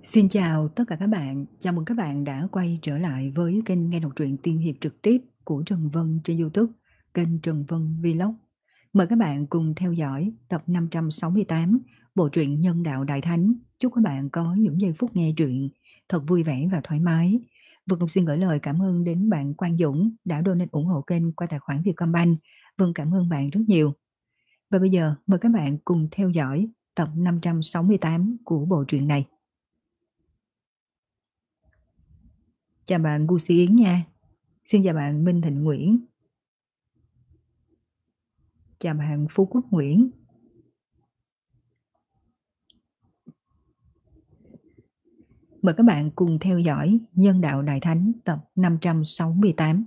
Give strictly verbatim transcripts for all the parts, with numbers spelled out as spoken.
Xin chào tất cả các bạn, chào mừng các bạn đã quay trở lại với kênh nghe đọc truyện tiên hiệp trực tiếp của Trần Vân trên YouTube, kênh Trần Vân Vlog. Mời các bạn cùng theo dõi tập năm trăm sáu mươi tám bộ truyện Nhân đạo Đại Thánh. Chúc các bạn có những giây phút nghe truyện thật vui vẻ và thoải mái. Vân cũng xin gửi lời cảm ơn đến bạn Quang Dũng đã donate ủng hộ kênh qua tài khoản Vietcombank. Vân cảm ơn bạn rất nhiều. Và bây giờ mời các bạn cùng theo dõi tập năm trăm sáu mươi tám của bộ truyện này. Chào bạn Gucci Yến nha. Xin chào bạn Minh Thịnh Nguyễn. Chào bạn Phú Quốc Nguyễn. Mời các bạn cùng theo dõi Nhân đạo Đại Thánh tập năm trăm sáu mươi tám.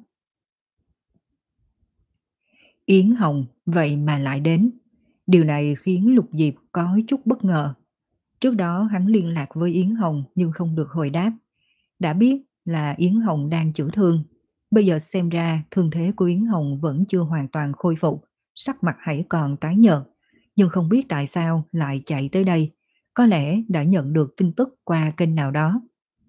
Yến Hồng vậy mà lại đến. Điều này khiến Lục Diệp có chút bất ngờ. Trước đó hắn liên lạc với Yến Hồng nhưng không được hồi đáp. Đã biết là Yến Hồng đang chữa thương. Bây giờ xem ra thương thế của Yến Hồng vẫn chưa hoàn toàn khôi phục, sắc mặt hãy còn tái nhợt. Nhưng không biết tại sao lại chạy tới đây. Có lẽ đã nhận được tin tức qua kênh nào đó.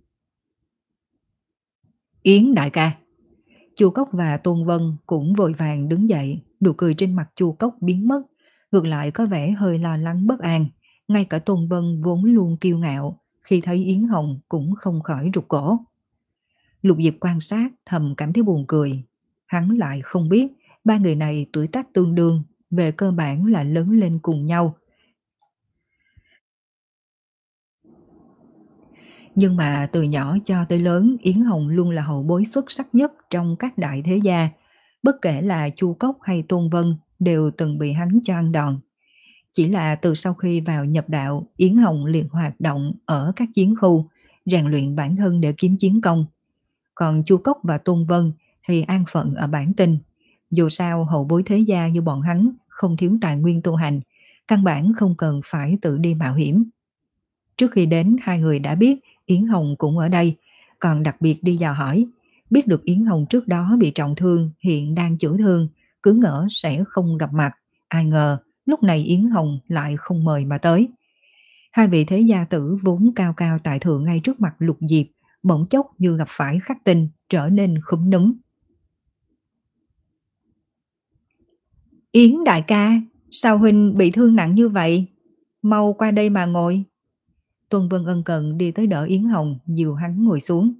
Yến đại ca. Chu Cốc và Tôn Vân cũng vội vàng đứng dậy, nụ cười trên mặt Chu Cốc biến mất, ngược lại có vẻ hơi lo lắng bất an. Ngay cả Tôn Vân vốn luôn kiêu ngạo, khi thấy Yến Hồng cũng không khỏi rụt cổ. Lục Diệp quan sát thầm cảm thấy buồn cười. Hắn lại không biết ba người này tuổi tác tương đương, về cơ bản là lớn lên cùng nhau. Nhưng mà từ nhỏ cho tới lớn, Yến Hồng luôn là hậu bối xuất sắc nhất trong các đại thế gia. Bất kể là Chu Cốc hay Tôn Vân đều từng bị hắn cho ăn đòn. Chỉ là từ sau khi vào nhập đạo, Yến Hồng liền hoạt động ở các chiến khu, rèn luyện bản thân để kiếm chiến công. Còn Chu Cốc và Tôn Vân thì an phận ở bản tinh. Dù sao hậu bối thế gia như bọn hắn không thiếu tài nguyên tu hành, căn bản không cần phải tự đi mạo hiểm. Trước khi đến, hai người đã biết Yến Hồng cũng ở đây, còn đặc biệt đi dò hỏi. Biết được Yến Hồng trước đó bị trọng thương, hiện đang chữa thương, cứ ngỡ sẽ không gặp mặt. Ai ngờ lúc này Yến Hồng lại không mời mà tới. Hai vị thế gia tử vốn cao cao tại thượng ngay trước mặt Lục Diệp, bỗng chốc như gặp phải khắc tinh, trở nên khúm núm. Yến đại ca, sao huynh bị thương nặng như vậy? Mau qua đây mà ngồi. Tuân Vân ân cần đi tới đỡ Yến Hồng, dìu hắn ngồi xuống.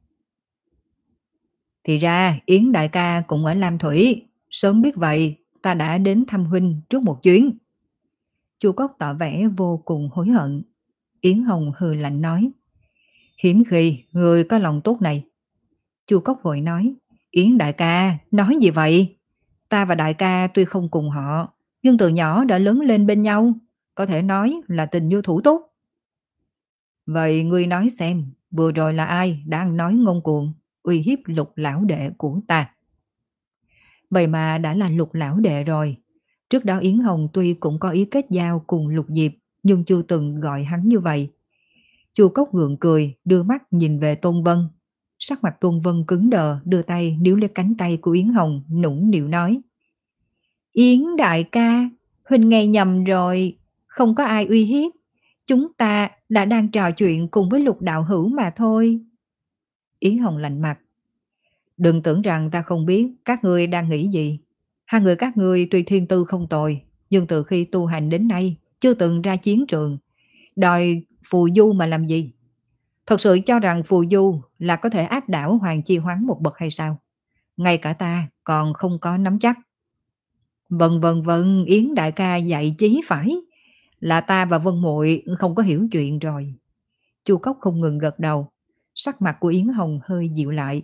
Thì ra Yến đại ca cũng ở Lam Thủy, sớm biết vậy ta đã đến thăm huynh trước một chuyến. Chu Cốc tỏ vẻ vô cùng hối hận. Yến Hồng hừ lạnh nói, hiếm khi người có lòng tốt này. Chu Cốc vội nói, Yến đại ca nói gì vậy? Ta và đại ca tuy không cùng họ, nhưng từ nhỏ đã lớn lên bên nhau, có thể nói là tình như thủ túc. Vậy ngươi nói xem, vừa rồi là ai đang nói ngông cuồng, uy hiếp Lục lão đệ của ta? Vậy mà đã là Lục lão đệ rồi. Trước đó Yến Hồng tuy cũng có ý kết giao cùng Lục Diệp, nhưng chưa từng gọi hắn như vậy. Chu Cốc gượng cười, đưa mắt nhìn về Tôn Vân. Sắc mặt Tôn Vân cứng đờ, đưa tay níu lấy cánh tay của Yến Hồng, nũng nịu nói. Yến đại ca, huynh nghe nhầm rồi, không có ai uy hiếp. Chúng ta đã đang trò chuyện cùng với Lục đạo hữu mà thôi. Yến Hồng lạnh mặt. Đừng tưởng rằng ta không biết các ngươi đang nghĩ gì. Hai người các ngươi tuy thiên tư không tồi, nhưng từ khi tu hành đến nay chưa từng ra chiến trường. Đòi phù du mà làm gì? Thật sự cho rằng phù du là có thể áp đảo Hoàng Chi Hoán một bậc hay sao? Ngay cả ta còn không có nắm chắc. Vâng vâng vâng, Yến đại ca dạy chí phải. Là ta và Vân muội không có hiểu chuyện rồi. Chu Cốc không ngừng gật đầu. Sắc mặt của Yến Hồng hơi dịu lại.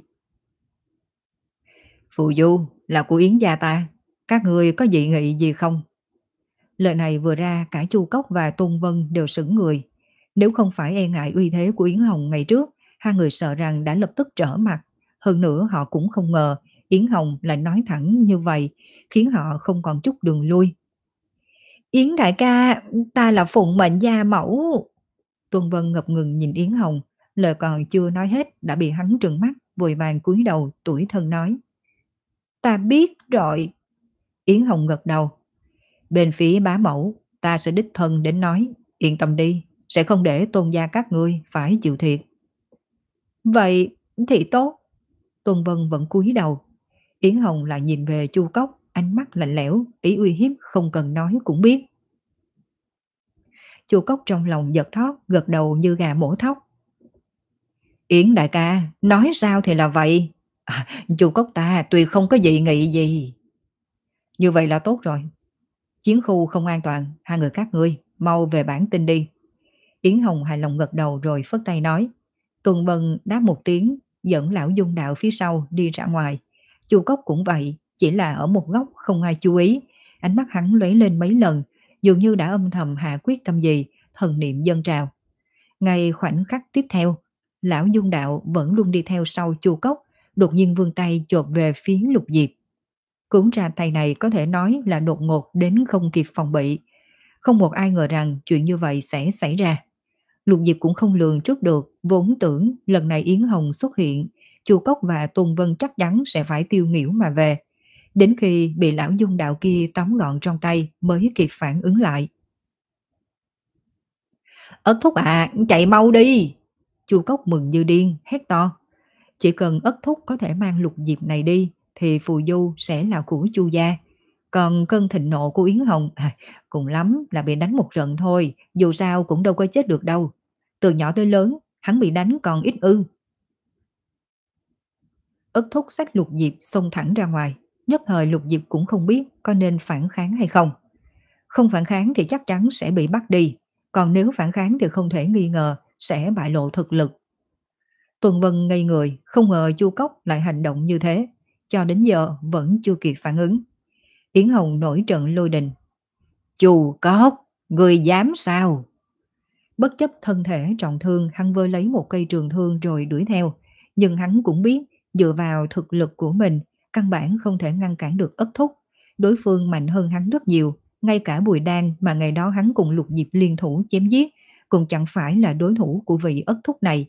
Phù du là của Yến gia ta, các người có dị nghị gì không? Lời này vừa ra, cả Chu Cốc và Tôn Vân đều sững người. Nếu không phải e ngại uy thế của Yến Hồng ngày trước, hai người sợ rằng đã lập tức trở mặt. Hơn nữa họ cũng không ngờ Yến Hồng lại nói thẳng như vậy, khiến họ không còn chút đường lui. Yến đại ca, ta là phụng mệnh gia mẫu. Tôn Vân ngập ngừng nhìn Yến Hồng, lời còn chưa nói hết đã bị hắn trừng mắt, vội vàng cúi đầu tủi thân nói. Ta biết rồi. Yến Hồng gật đầu. Bên phía bá mẫu, ta sẽ đích thân đến nói, yên tâm đi, sẽ không để Tôn gia các ngươi phải chịu thiệt. Vậy thì tốt. Tôn Vân vẫn cúi đầu. Yến Hồng lại nhìn về Chu Cốc, ánh mắt lạnh lẽo, ý uy hiếp không cần nói cũng biết. Chu Cốc trong lòng giật thót, gật đầu như gà mổ thóc. Yến đại ca, nói sao thì là vậy. À, Chu Cốc ta tuy không có dị nghị gì. Như vậy là tốt rồi. Chiến khu không an toàn, hai người các ngươi mau về bản tin đi. Yến Hồng hài lòng gật đầu rồi phất tay nói. Tuần Vân đáp một tiếng, dẫn lão Dung Đạo phía sau đi ra ngoài. Chu Cốc cũng vậy, chỉ là ở một góc không ai chú ý. Ánh mắt hắn lóe lên mấy lần, dường như đã âm thầm hạ quyết tâm gì, thần niệm dâng trào. Ngay khoảnh khắc tiếp theo, lão Dung Đạo vẫn luôn đi theo sau Chu Cốc, đột nhiên vươn tay chộp về phía Lục Diệp. Cuốn ra tay này có thể nói là đột ngột đến không kịp phòng bị. Không một ai ngờ rằng chuyện như vậy sẽ xảy ra. Lục Diệp cũng không lường trước được, vốn tưởng lần này Yến Hồng xuất hiện, Chu Cốc và Tôn Vân chắc chắn sẽ phải tiêu nghỉu mà về. Đến khi bị lão Dung Đạo kia tóm gọn trong tay mới kịp phản ứng lại. Ất thúc à, chạy mau đi! Chu Cốc mừng như điên, hét to. Chỉ cần Ất thúc có thể mang Lục Diệp này đi, thì phù du sẽ là của Chu gia. Còn cơn thịnh nộ của Yến Hồng, à, cùng lắm là bị đánh một trận thôi, dù sao cũng đâu có chết được đâu. Từ nhỏ tới lớn, hắn bị đánh còn ít ư. Ất thúc xách Lục Diệp xông thẳng ra ngoài, nhất thời Lục Diệp cũng không biết có nên phản kháng hay không. Không phản kháng thì chắc chắn sẽ bị bắt đi, còn nếu phản kháng thì không thể nghi ngờ sẽ bại lộ thực lực. Tuần Vân ngây người, không ngờ Chu Cốc lại hành động như thế, cho đến giờ vẫn chưa kịp phản ứng. Yến Hồng nổi trận lôi đình. Chu Cốc, người dám sao? Bất chấp thân thể trọng thương, hắn vơ lấy một cây trường thương rồi đuổi theo. Nhưng hắn cũng biết, dựa vào thực lực của mình, căn bản không thể ngăn cản được Ất thúc. Đối phương mạnh hơn hắn rất nhiều, ngay cả Bùi Đan mà ngày đó hắn cùng Lục Diệp liên thủ chém giết, cũng chẳng phải là đối thủ của vị Ất thúc này.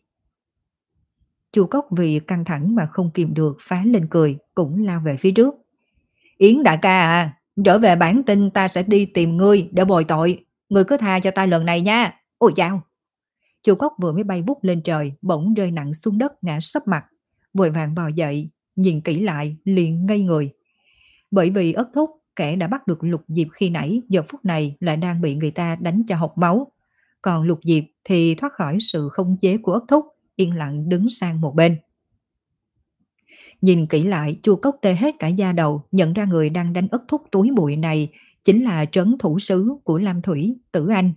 Chu Cốc vì căng thẳng mà không kìm được phá lên cười, cũng lao về phía trước. Yến đại ca à, trở về bản tin ta sẽ đi tìm ngươi để bồi tội. Ngươi cứ tha cho ta lần này nha. Ôi chao! Chu Cốc vừa mới bay vút lên trời, bỗng rơi nặng xuống đất ngã sấp mặt. Vội vàng bò dậy, nhìn kỹ lại, liền ngây người. Bởi vì Ất thúc, kẻ đã bắt được Lục Diệp khi nãy, giờ phút này lại đang bị người ta đánh cho hộc máu. Còn Lục Diệp thì thoát khỏi sự khống chế của Ất thúc, yên lặng đứng sang một bên. Nhìn kỹ lại, Chu Cốc tê hết cả da đầu, nhận ra người đang đánh Ất thúc túi bụi này chính là trấn thủ sứ của Lam Thủy, Tử Anh.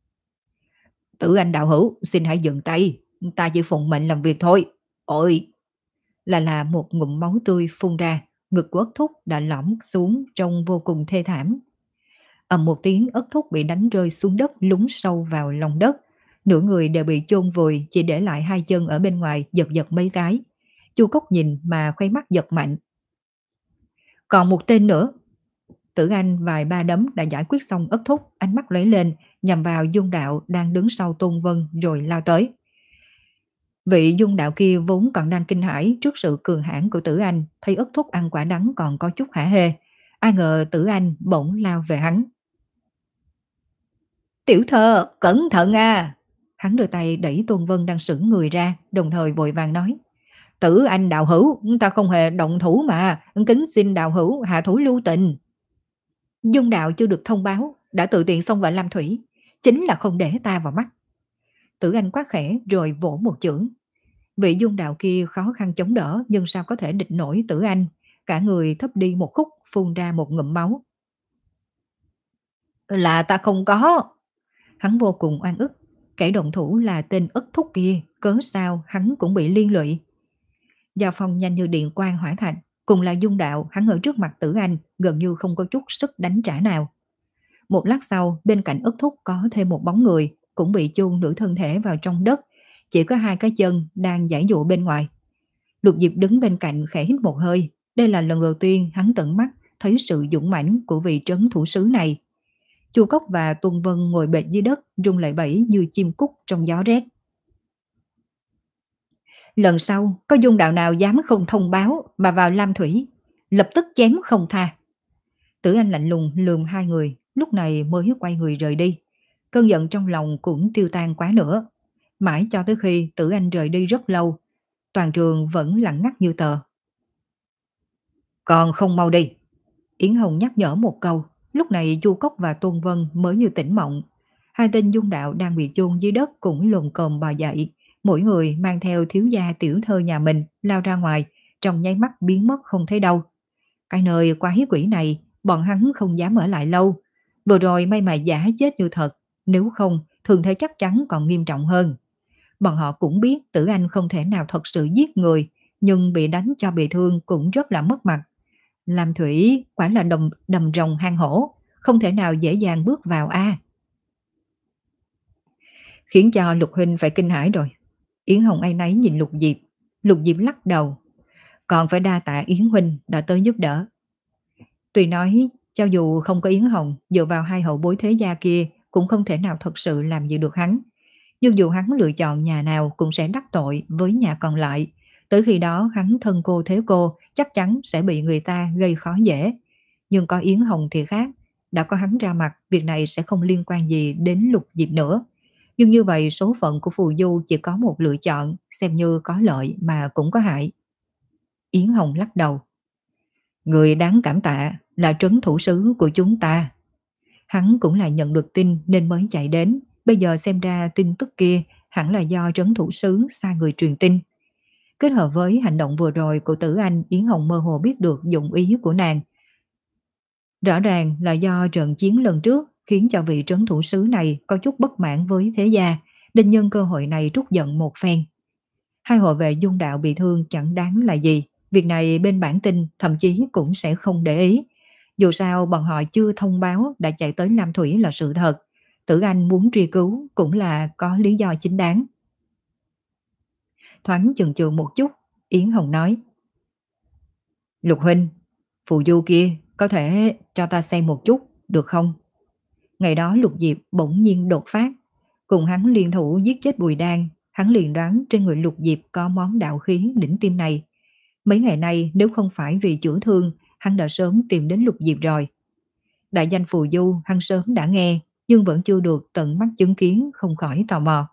Tử Anh đạo hữu, xin hãy dừng tay, ta chỉ phụng mệnh làm việc thôi. Ôi! Là là một ngụm máu tươi phun ra, ngực của Ất thúc đã lõm xuống trông vô cùng thê thảm. Ầm một tiếng, Ất thúc bị đánh rơi xuống đất, lún sâu vào lòng đất. Nửa người đều bị chôn vùi, chỉ để lại hai chân ở bên ngoài giật giật mấy cái. Chu Cốc nhìn mà khoe mắt giật mạnh. Còn một tên nữa. Tử Anh vài ba đấm đã giải quyết xong Ất thúc, ánh mắt lóe lên, nhằm vào Dung Đạo đang đứng sau Tôn Vân rồi lao tới. Vị Dung Đạo kia vốn còn đang kinh hãi trước sự cường hãn của Tử Anh, thấy Ất thúc ăn quả đắng còn có chút hả hê. Ai ngờ Tử Anh bỗng lao về hắn. Tiểu thơ, cẩn thận à! Hắn đưa tay đẩy Tôn Vân đang sững người ra, đồng thời vội vàng nói. Tử Anh đạo hữu, ta không hề động thủ mà, kính xin đạo hữu hạ thủ lưu tình. Dung Đạo chưa được thông báo, đã tự tiện xông vào Lam Thủy, chính là không để ta vào mắt. Tử Anh quát khẽ rồi vỗ một chưởng. Vị Dung Đạo kia khó khăn chống đỡ, nhưng sao có thể địch nổi Tử Anh, cả người thấp đi một khúc, phun ra một ngụm máu. Là ta không có. Hắn vô cùng oan ức, kẻ động thủ là tên Ất thúc kia, cớ sao hắn cũng bị liên lụy. Giao phong nhanh như điện quang hỏa thạch, cùng là Dung Đạo, hắn ở trước mặt Tử Anh, gần như không có chút sức đánh trả nào. Một lát sau, bên cạnh Ất thúc có thêm một bóng người, cũng bị chôn nửa thân thể vào trong đất, chỉ có hai cái chân đang giãy dụ bên ngoài. Lục Diệp đứng bên cạnh khẽ hít một hơi, đây là lần đầu tiên hắn tận mắt thấy sự dũng mãnh của vị trấn thủ sứ này. Chu Cốc và Tuân Vân ngồi bệt dưới đất, rung lẩy bẩy như chim cút trong gió rét. Lần sau, có Dung Đạo nào dám không thông báo mà vào Lam Thủy, lập tức chém không tha. Tử Anh lạnh lùng lườm hai người, lúc này mới quay người rời đi. Cơn giận trong lòng cũng tiêu tan quá nữa. Mãi cho tới khi Tử Anh rời đi rất lâu, toàn trường vẫn lặng ngắt như tờ. Còn không mau đi. Yến Hồng nhắc nhở một câu, lúc này Chu Cốc và Tôn Vân mới như tỉnh mộng. Hai tên dung đạo đang bị chôn dưới đất cũng lồm cồm bò dậy, mỗi người mang theo thiếu gia tiểu thơ nhà mình lao ra ngoài, trong nháy mắt biến mất không thấy đâu. Cái nơi quái quỷ này, bọn hắn không dám ở lại lâu. Vừa rồi may mà giả chết như thật, nếu không, thường thế chắc chắn còn nghiêm trọng hơn. Bọn họ cũng biết Tử Anh không thể nào thật sự giết người, nhưng bị đánh cho bị thương cũng rất là mất mặt. Làm thủy quả là đầm, đầm rồng hang hổ, không thể nào dễ dàng bước vào a. Khiến cho Lục Huynh phải kinh hãi rồi. Yến Hồng áy náy nhìn Lục Diệp. Lục Diệp lắc đầu. Còn phải đa tạ Yến Huynh đã tới giúp đỡ. Tuy nói cho dù không có Yến Hồng, dựa vào hai hậu bối thế gia kia cũng không thể nào thật sự làm gì được hắn. Nhưng dù hắn lựa chọn nhà nào cũng sẽ đắc tội với nhà còn lại. Tới khi đó hắn thân cô thế cô chắc chắn sẽ bị người ta gây khó dễ. Nhưng có Yến Hồng thì khác. Đã có hắn ra mặt, việc này sẽ không liên quan gì đến Lục Diệp nữa. Nhưng như vậy số phận của Phù Du chỉ có một lựa chọn, xem như có lợi mà cũng có hại. Yến Hồng lắc đầu. Người đáng cảm tạ là trấn thủ sứ của chúng ta. Hắn cũng là nhận được tin nên mới chạy đến. Bây giờ xem ra tin tức kia hẳn là do trấn thủ sứ sai người truyền tin. Kết hợp với hành động vừa rồi của Tử Anh, Yến Hồng mơ hồ biết được dụng ý của nàng. Rõ ràng là do trận chiến lần trước khiến cho vị trấn thủ sứ này có chút bất mãn với thế gia, nên nhân cơ hội này trút giận một phen. Hai hộ vệ dung đạo bị thương chẳng đáng là gì, việc này bên bản tin thậm chí cũng sẽ không để ý. Dù sao bọn họ chưa thông báo đã chạy tới Lam Thủy là sự thật, Tử Anh muốn truy cứu cũng là có lý do chính đáng. Thoáng chần chừ một chút, Yến Hồng nói. Lục Huynh, Phù Du kia có thể cho ta xem một chút, được không? Ngày đó Lục Diệp bỗng nhiên đột phát, cùng hắn liên thủ giết chết Bùi Đan, hắn liền đoán trên người Lục Diệp có món đạo khí đỉnh tim này. Mấy ngày nay nếu không phải vì chữa thương, hắn đã sớm tìm đến Lục Diệp rồi. Đại danh Phù Du hắn sớm đã nghe, nhưng vẫn chưa được tận mắt chứng kiến, không khỏi tò mò.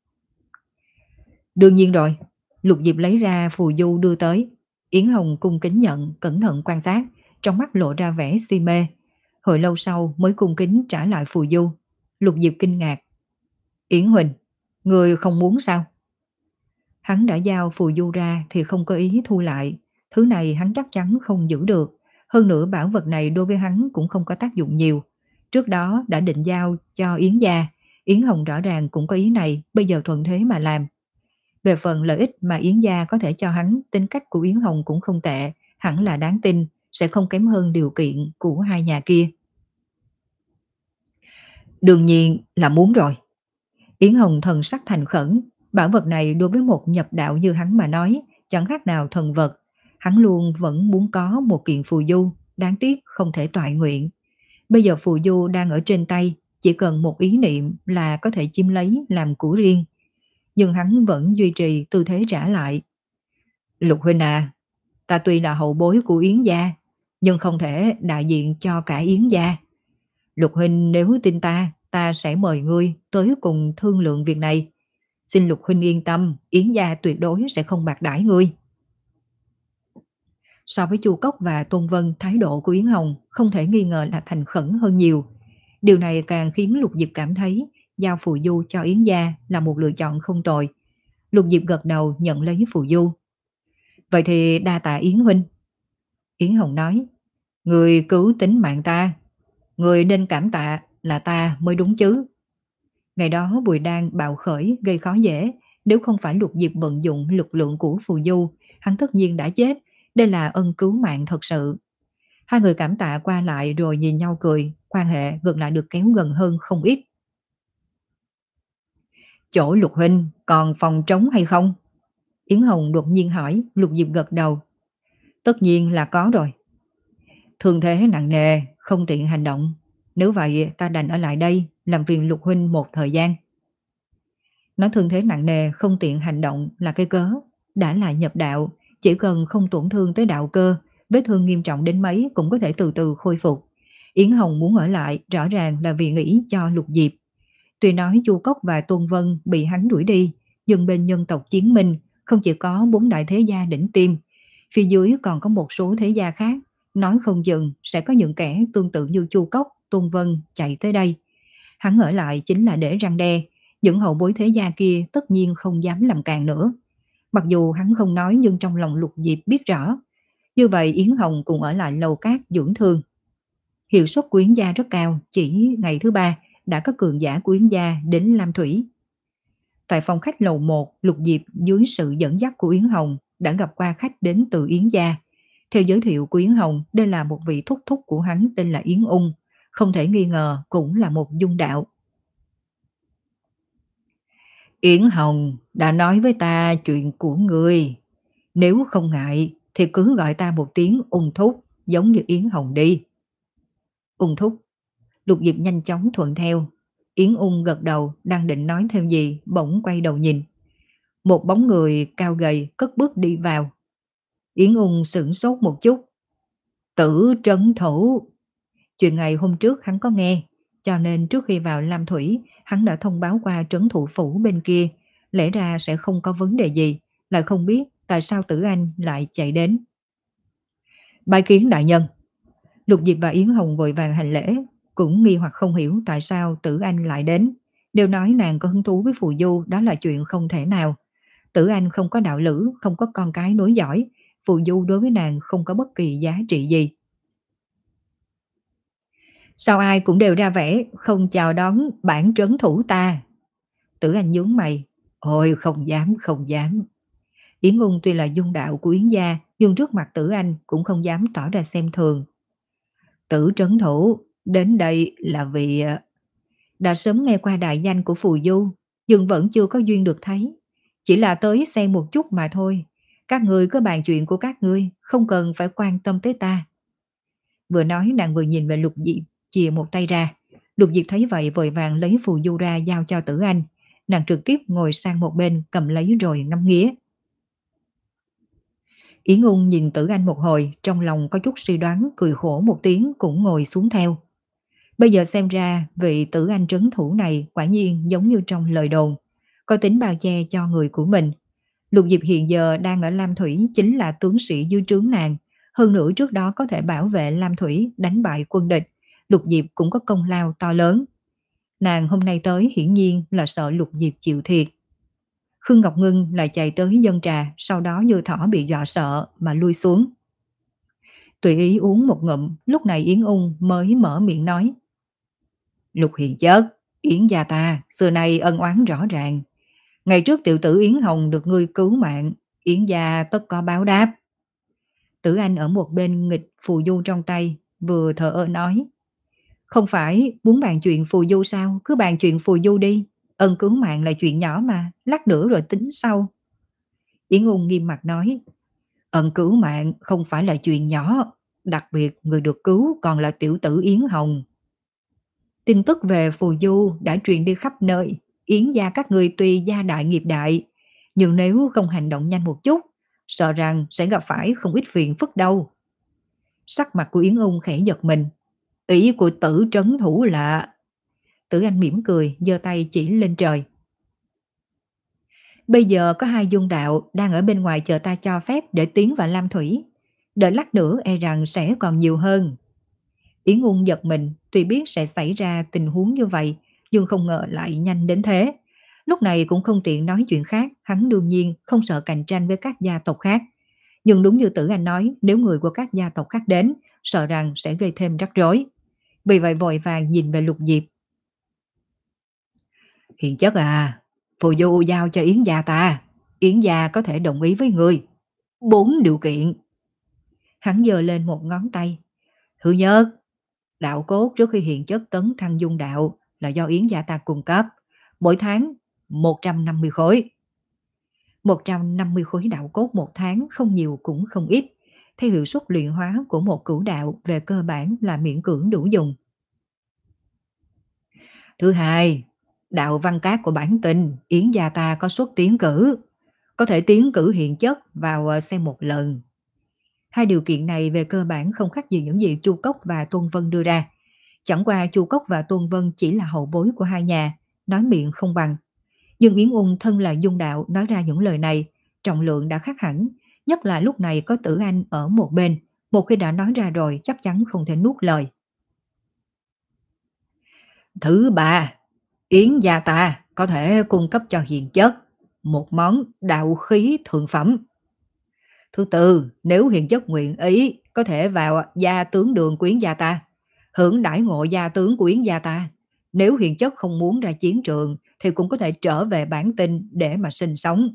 Đương nhiên rồi. Lục Diệp lấy ra Phù Du đưa tới. Yến Hồng cung kính nhận, cẩn thận quan sát, trong mắt lộ ra vẻ si mê. Hồi lâu sau mới cung kính trả lại Phù Du. Lục Diệp kinh ngạc. Yến Huỳnh, người không muốn sao? Hắn đã giao Phù Du ra thì không có ý thu lại. Thứ này hắn chắc chắn không giữ được. Hơn nữa bảo vật này đối với hắn cũng không có tác dụng nhiều. Trước đó đã định giao cho Yến gia. Yến Hồng rõ ràng cũng có ý này, bây giờ thuận thế mà làm. Về phần lợi ích mà Yến gia có thể cho hắn, tính cách của Yến Hồng cũng không tệ, hẳn là đáng tin, sẽ không kém hơn điều kiện của hai nhà kia. Đương nhiên là muốn rồi. Yến Hồng thần sắc thành khẩn, bảo vật này đối với một nhập đạo như hắn mà nói, chẳng khác nào thần vật. Hắn luôn vẫn muốn có một kiện Phù Du, đáng tiếc không thể toại nguyện. Bây giờ Phù Du đang ở trên tay, chỉ cần một ý niệm là có thể chiếm lấy làm của riêng. Nhưng hắn vẫn duy trì tư thế trả lại. Lục Huynh à, ta tuy là hậu bối của Yến gia, nhưng không thể đại diện cho cả Yến gia. Lục Huynh nếu tin ta, ta sẽ mời ngươi tới cùng thương lượng việc này. Xin Lục Huynh yên tâm, Yến gia tuyệt đối sẽ không bạc đãi ngươi. So với Chu Cốc và Tôn Vân, thái độ của Yến Hồng không thể nghi ngờ là thành khẩn hơn nhiều. Điều này càng khiến Lục Diệp cảm thấy giao Phù Du cho Yến gia là một lựa chọn không tồi. Lục Diệp gật đầu nhận lấy Phù Du. Vậy thì đa tạ Yến Huynh. Yến Hồng nói, người cứu tính mạng ta, người nên cảm tạ là ta mới đúng chứ. Ngày đó Bùi Đan bạo khởi gây khó dễ, nếu không phải Lục Diệp vận dụng lực lượng của Phù Du, hắn tất nhiên đã chết. Đây là ân cứu mạng thật sự. Hai người cảm tạ qua lại rồi nhìn nhau cười, quan hệ ngược lại được kéo gần hơn không ít. Chỗ Lục Huynh còn phòng trống hay không? Yến Hồng đột nhiên hỏi. Lục Diệp gật đầu. Tất nhiên là có rồi. Thương thế nặng nề, không tiện hành động. Nếu vậy ta đành ở lại đây, làm phiền Lục Huynh một thời gian. Nói thương thế nặng nề, không tiện hành động là cái cớ. Đã là nhập đạo, chỉ cần không tổn thương tới đạo cơ, vết thương nghiêm trọng đến mấy cũng có thể từ từ khôi phục. Yến Hồng muốn ở lại rõ ràng là vì nghĩ cho Lục Diệp. Tuy nói Chu Cốc và Tôn Vân bị hắn đuổi đi, nhưng bên nhân tộc Chiến Minh không chỉ có bốn đại thế gia đỉnh tim, phía dưới còn có một số thế gia khác, nói không chừng sẽ có những kẻ tương tự như Chu Cốc, Tôn Vân chạy tới đây. Hắn ở lại chính là để răn đe, những hậu bối thế gia kia tất nhiên không dám làm càng nữa. Mặc dù hắn không nói nhưng trong lòng Lục Diệp biết rõ. Như vậy Yến Hồng cùng ở lại lầu cát dưỡng thương. Hiệu suất của Yến gia rất cao, chỉ ngày thứ ba đã có cường giả của Yến gia đến Lam Thủy. Tại phòng khách lầu một, Lục Diệp dưới sự dẫn dắt của Yến Hồng đã gặp qua khách đến từ Yến gia. Theo giới thiệu của Yến Hồng, đây là một vị thúc thúc của hắn tên là Yến Ung, không thể nghi ngờ cũng là một dung đạo. Yến Hồng đã nói với ta chuyện của người, nếu không ngại thì cứ gọi ta một tiếng Ung thúc giống như Yến Hồng đi. Ung thúc. Lục Diệp nhanh chóng thuận theo. Yến Ung gật đầu đang định nói thêm gì, bỗng quay đầu nhìn. Một bóng người cao gầy cất bước đi vào. Yến Ung sửng sốt một chút. Tử trấn thủ. Chuyện ngày hôm trước hắn có nghe, cho nên trước khi vào Lam Thủy, hắn đã thông báo qua trấn thủ phủ bên kia, lẽ ra sẽ không có vấn đề gì, lại không biết tại sao Tử Anh lại chạy đến. Bái kiến đại nhân. Lục Diệp và Yến Hồng vội vàng hành lễ, cũng nghi hoặc không hiểu tại sao Tử Anh lại đến. Đều nói nàng có hứng thú với phù du, đó là chuyện không thể nào. Tử Anh không có đạo lữ, không có con cái nối dõi, phù du đối với nàng không có bất kỳ giá trị gì. Sao ai cũng đều ra vẻ không chào đón bản trấn thủ ta? Tử Anh nhướng mày. Ôi không dám, không dám. Yến Ung tuy là dung đạo của Yến gia, nhưng trước mặt Tử Anh cũng không dám tỏ ra xem thường. Tử trấn thủ, đến đây là vì đã sớm nghe qua đại danh của phù du, nhưng vẫn chưa có duyên được thấy. Chỉ là tới xem một chút mà thôi. Các người có bàn chuyện của các ngươi, không cần phải quan tâm tới ta. Vừa nói nàng vừa nhìn về Lục Diệp, chìa một tay ra. Lục Diệp thấy vậy vội vàng lấy phù du ra giao cho Tử Anh. Nàng trực tiếp ngồi sang một bên cầm lấy rồi ngắm nghía. Yến Ung nhìn Tử Anh một hồi, trong lòng có chút suy đoán, cười khổ một tiếng cũng ngồi xuống theo. Bây giờ xem ra vị Tử Anh trấn thủ này quả nhiên giống như trong lời đồn, có tính bao che cho người của mình. Lục Diệp hiện giờ đang ở Lam Thủy chính là tướng sĩ dưới trướng nàng, hơn nữa trước đó có thể bảo vệ Lam Thủy đánh bại quân địch, Lục Diệp cũng có công lao to lớn. Nàng hôm nay tới hiển nhiên là sợ Lục Diệp chịu thiệt. Khương Ngọc Ngân lại chạy tới dâng trà, sau đó như thỏ bị dọa sợ mà lui xuống. Tùy ý uống một ngụm, lúc này Yến Ung mới mở miệng nói. Lục Hiền Chất, Yến gia ta, xưa nay ân oán rõ ràng. Ngày trước tiểu tử Yến Hồng được ngươi cứu mạng, Yến gia tất có báo đáp. Tử Anh ở một bên nghịch phù du trong tay, vừa thở ơ nói. Không phải muốn bàn chuyện phù du sao, cứ bàn chuyện phù du đi. Ân cứu mạng là chuyện nhỏ mà, lát nữa rồi tính sau. Yến Ung nghiêm mặt nói. Ân cứu mạng không phải là chuyện nhỏ, đặc biệt người được cứu còn là tiểu tử Yến Hồng. Tin tức về phù du đã truyền đi khắp nơi. Yến gia các người tuy gia đại nghiệp đại, nhưng nếu không hành động nhanh một chút, sợ rằng sẽ gặp phải không ít phiền phức đâu. Sắc mặt của Yến Ung khẽ giật mình. Ý của Tử trấn thủ là... Tử Anh mỉm cười, giơ tay chỉ lên trời. Bây giờ có hai dung đạo đang ở bên ngoài chờ ta cho phép để tiến vào Lam Thủy. Đợi lát nữa e rằng sẽ còn nhiều hơn. Yến Ung giật mình, tuy biết sẽ xảy ra tình huống như vậy, nhưng không ngờ lại nhanh đến thế. Lúc này cũng không tiện nói chuyện khác, hắn đương nhiên không sợ cạnh tranh với các gia tộc khác. Nhưng đúng như Tử Anh nói, nếu người của các gia tộc khác đến, sợ rằng sẽ gây thêm rắc rối. Vì vậy vội vàng nhìn về Lục Diệp. Hiền Chất à, phù du giao cho Yến gia ta, Yến gia có thể đồng ý với người. Bốn điều kiện. Hắn giơ lên một ngón tay. Thứ nhất, đạo cốt trước khi Hiền Chất tấn thăng dung đạo là do Yến gia ta cung cấp, mỗi tháng một trăm năm mươi khối. một trăm năm mươi khối đạo cốt một tháng không nhiều cũng không ít. Theo hiệu suất luyện hóa của một cửu đạo về cơ bản là miễn cưỡng đủ dùng. Thứ hai, đạo văn cát của bản tình, Yến gia ta có suất tiến cử, có thể tiến cử Hiền Chất vào xem một lần. Hai điều kiện này về cơ bản không khác gì những gì Chu Cốc và Tôn Vân đưa ra. Chẳng qua Chu Cốc và Tôn Vân chỉ là hậu bối của hai nhà, nói miệng không bằng. Nhưng Yến Ung thân là dung đạo nói ra những lời này, trọng lượng đã khác hẳn, nhất là lúc này có Tử Anh ở một bên, một khi đã nói ra rồi chắc chắn không thể nuốt lời. Thứ ba, Yến gia ta có thể cung cấp cho hiền chất một món đạo khí thượng phẩm. Thứ tư, nếu hiền chất nguyện ý, có thể vào gia tướng đường của Yến gia ta, hưởng đãi ngộ gia tướng của Yến gia ta. Nếu hiền chất không muốn ra chiến trường, thì cũng có thể trở về bản tinh để mà sinh sống.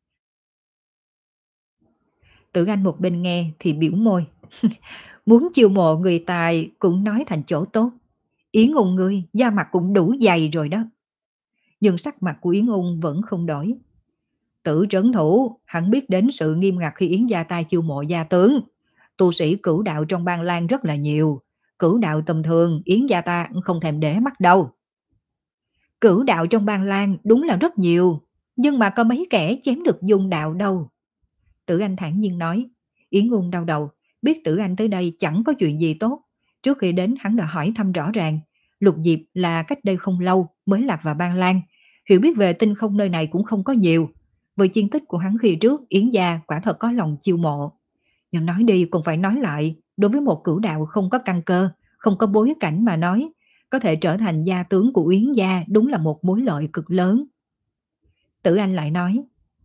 Tử Anh một bên nghe thì biểu môi. Muốn chiêu mộ người tài cũng nói thành chỗ tốt. Yến Ung ngươi, da mặt cũng đủ dày rồi đó. Nhưng sắc mặt của Yến Ung vẫn không đổi. Tử trấn thủ, hắn biết đến sự nghiêm ngặt khi Yến gia tai chiêu mộ gia tướng. Tu sĩ cửu đạo trong Ban Lan rất là nhiều. Cửu đạo tầm thường, Yến gia ta không thèm để mắt đâu. Cửu đạo trong Ban Lan đúng là rất nhiều, nhưng mà có mấy kẻ chém được dung đạo đâu. Tử Anh thản nhiên nói. Yến Ung đau đầu, biết Tử Anh tới đây chẳng có chuyện gì tốt. Trước khi đến hắn đã hỏi thăm rõ ràng. Lục Diệp là cách đây không lâu mới lạc vào Ban Lan. Hiểu biết về tinh không nơi này cũng không có nhiều. Với chiến tích của hắn khi trước, Yến gia quả thật có lòng chiêu mộ. Nhưng nói đi cũng phải nói lại, đối với một cửu đạo không có căn cơ, không có bối cảnh mà nói, có thể trở thành gia tướng của Yến gia đúng là một mối lợi cực lớn. Tử Anh lại nói,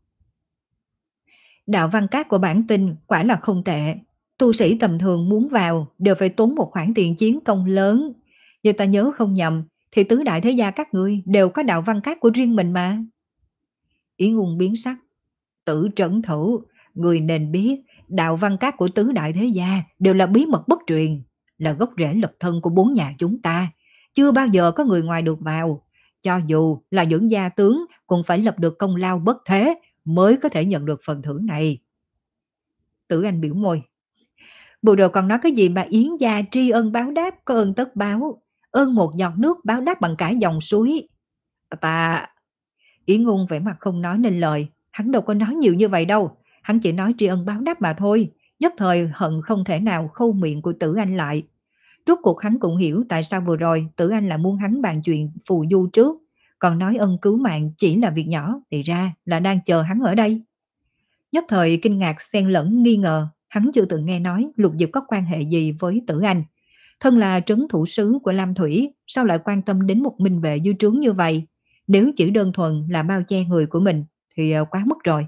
đạo văn cát của bản tinh quả là không tệ. Tu sĩ tầm thường muốn vào đều phải tốn một khoản tiền chiến công lớn. Nhưng ta nhớ không nhầm thì tứ đại thế gia các ngươi đều có đạo văn cát của riêng mình mà. Yến Ung biến sắc. Tử trấn thủ, người nên biết đạo văn cát của tứ đại thế gia đều là bí mật bất truyền, là gốc rễ lập thân của bốn nhà chúng ta. Chưa bao giờ có người ngoài được vào. Cho dù là những gia tướng cũng phải lập được công lao bất thế mới có thể nhận được phần thưởng này. Tử Anh biểu môi. Bộ đồ còn nói cái gì mà Yến gia tri ân báo đáp, có ơn tất báo. Ơn một giọt nước báo đáp bằng cả dòng suối. Ta... Yến Ung vẻ mặt không nói nên lời. Hắn đâu có nói nhiều như vậy đâu. Hắn chỉ nói tri ân báo đáp mà thôi. Nhất thời hận không thể nào khâu miệng của Tử Anh lại. Rốt cuộc hắn cũng hiểu tại sao vừa rồi Tử Anh là muốn hắn bàn chuyện phù du trước. Còn nói ân cứu mạng chỉ là việc nhỏ, thì ra là đang chờ hắn ở đây. Nhất thời kinh ngạc xen lẫn nghi ngờ. Hắn chưa từng nghe nói Lục Diệp có quan hệ gì với Tử Anh. Thân là trấn thủ sứ của Lam Thủy, sao lại quan tâm đến một minh vệ dư trướng như vậy? Nếu chỉ đơn thuần là bao che người của mình thì quá mức rồi.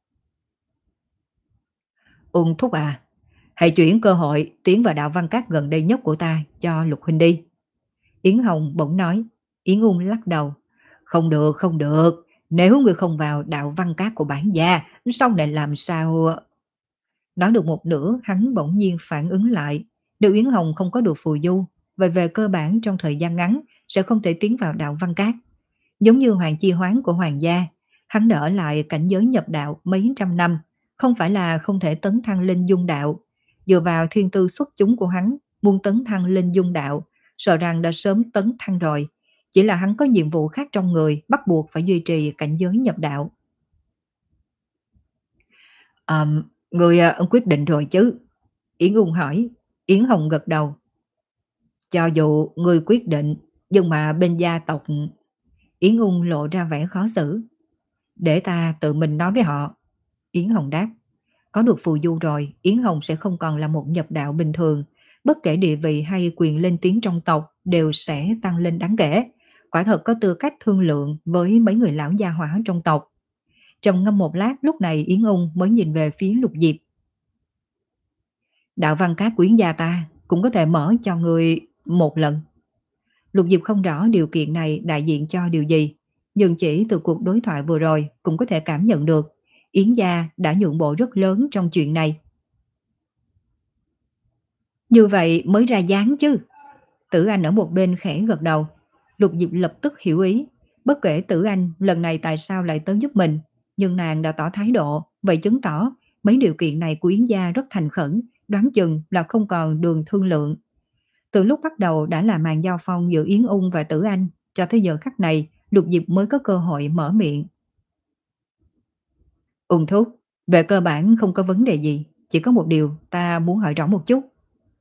Ung thúc à, hãy chuyển cơ hội tiến vào đạo văn các gần đây nhất của ta cho Lục huynh đi. Yến Hồng bỗng nói. Yến Ung lắc đầu. Không được, không được. Nếu ngươi không vào đạo văn các của bản gia, sau này làm sao... Nói được một nửa, hắn bỗng nhiên phản ứng lại. Nếu Yến Hồng không có được phù du, vậy về cơ bản trong thời gian ngắn sẽ không thể tiến vào đạo văn các. Giống như Hoàng Chi Hoán của Hoàng gia, hắn đã ở lại cảnh giới nhập đạo mấy trăm năm, không phải là không thể tấn thăng lên dung đạo. Dựa vào thiên tư xuất chúng của hắn, muốn tấn thăng lên dung đạo, sợ rằng đã sớm tấn thăng rồi. Chỉ là hắn có nhiệm vụ khác trong người, bắt buộc phải duy trì cảnh giới nhập đạo. Um, người uh, quyết định rồi chứ? Yến Ung hỏi. Yến Hồng gật đầu. Cho dù người quyết định, nhưng mà bên gia tộc... Yến Ung lộ ra vẻ khó xử. Để ta tự mình nói với họ. Yến Hồng đáp. Có được phù du rồi, Yến Hồng sẽ không còn là một nhập đạo bình thường. Bất kể địa vị hay quyền lên tiếng trong tộc đều sẽ tăng lên đáng kể. Quả thật có tư cách thương lượng với mấy người lão gia hỏa trong tộc. Trầm ngâm một lát, lúc này Yến Ung mới nhìn về phía Lục Diệp. Đạo văn các quyến gia ta cũng có thể mở cho người một lần. Lục Diệp không rõ điều kiện này đại diện cho điều gì, nhưng chỉ từ cuộc đối thoại vừa rồi cũng có thể cảm nhận được Yến gia đã nhượng bộ rất lớn trong chuyện này. Như vậy mới ra dáng chứ. Tử Anh ở một bên khẽ gật đầu. Lục Diệp lập tức hiểu ý. Bất kể Tử Anh lần này tại sao lại tới giúp mình, nhưng nàng đã tỏ thái độ, vậy chứng tỏ mấy điều kiện này của Yến gia rất thành khẩn, đoán chừng là không còn đường thương lượng. Từ lúc bắt đầu đã là màn giao phong giữa Yến Ung và Tử Anh, cho tới giờ khắc này Lục Diệp mới có cơ hội mở miệng. Ung thúc, về cơ bản không có vấn đề gì, chỉ có một điều ta muốn hỏi rõ một chút.